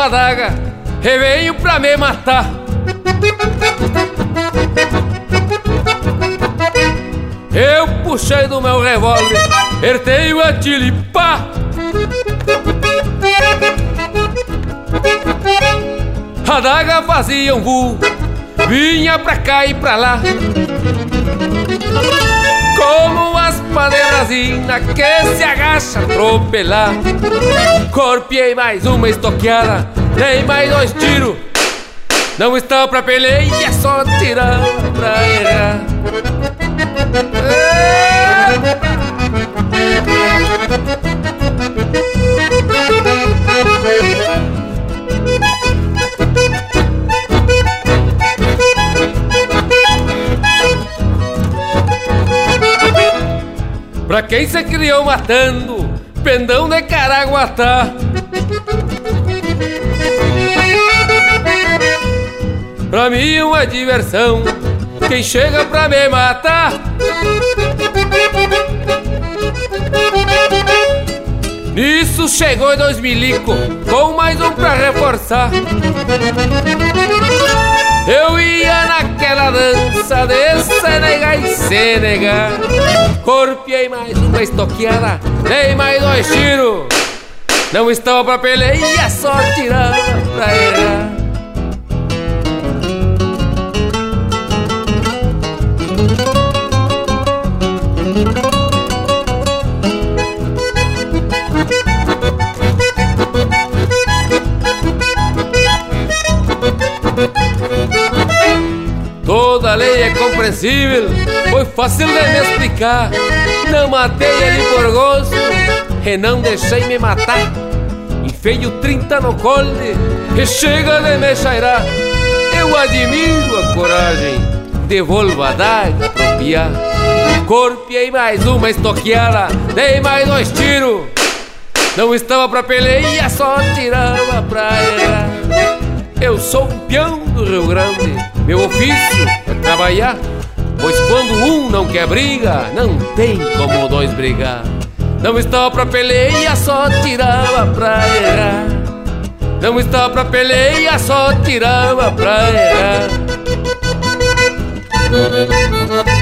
a adaga e veio pra me matar. Eu puxei do meu revólver, ertei o gatilho e pá! A adaga fazia um voo, vinha pra cá e pra lá, como umas paneirasinas que se agacha a atropelar. Corpiei mais uma estoqueada, dei mais 2 tiros. Não estava pra peleia, só tirar pra errar. Pra quem se criou matando, pendão de Caraguatá. Pra mim é uma diversão quem chega pra me matar. Nisso chegou 2 milico, com mais um pra reforçar. Eu ia naquela dança de Senegal e Senegal. Corpiei mais uma estoqueada, dei mais 2 tiros. Não estava pra peleia, só tirava pra errar. Toda lei é compreensível, foi fácil de me explicar. Não matei ele por gosto e não deixei me matar. Enfeio 30 no colde e chega de me cheirar. Eu admiro a coragem, devolvo a adaga pro piar. Corpiei mais uma estoqueada, dei mais 2 tiros. Não estava pra peleia, só tirava pra errar. Eu sou um peão do Rio Grande, meu ofício é trabalhar, pois quando um não quer briga, não tem como 2 brigar. Não estava pra peleia, só tirava pra errar. Não estava pra peleia, só tirava pra errar.